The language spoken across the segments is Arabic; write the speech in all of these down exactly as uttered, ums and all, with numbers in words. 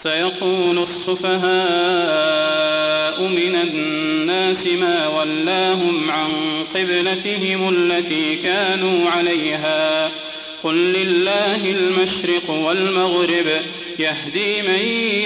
سيقول السفهاء من الناس ما ولاهم عن قبلتهم التي كانوا عليها قل لله المشرق والمغرب يهدي من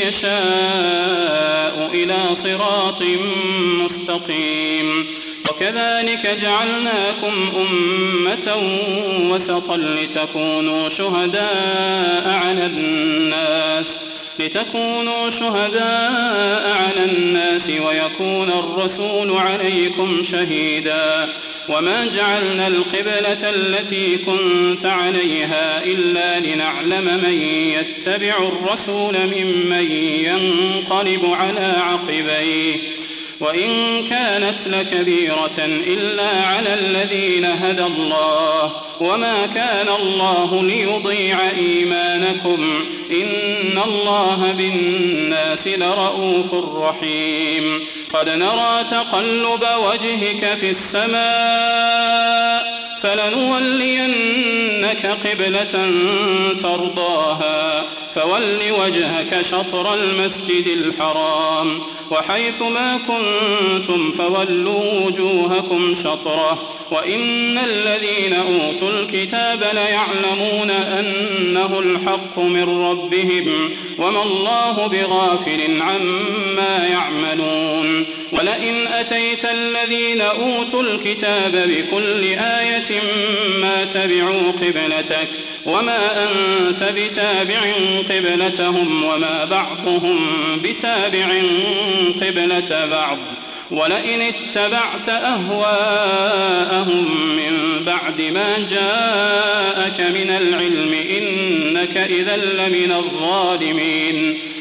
يشاء إلى صراط مستقيم وكذلك جعلناكم أمة وسطا لتكونوا شهداء على الناس لتكونوا شهداء على الناس ويكون الرسول عليكم شهيدا وما جعلنا القبلة التي كنت عليها إلا لنعلم من يتبع الرسول ممن ينقلب على عقبيه وإن كانت لكبيرة إلا على الذين هدى الله وما كان الله ليضيع إيمانكم إن الله بالناس لرؤوف رحيم قد نرى تقلب وجهك في السماء فلنولينك قبلة ترضاها فول وجهك شطر المسجد الحرام وحيث ما كنتم فولوا وجوهكم شطره وإن الذين أوتوا الكتاب ليعلمون أنه الحق من ربهم وما الله بغافل عما يعملون ولئن أتيت الذين أوتوا الكتاب بكل آية ما تبعوا قبلتك وما أنت بتابع قبلتهم وما بعضهم بتابع قبلة بعض ولئن اتبعت أهواءهم من بعد ما جاءك من العلم إنك إذا لمن الظالمين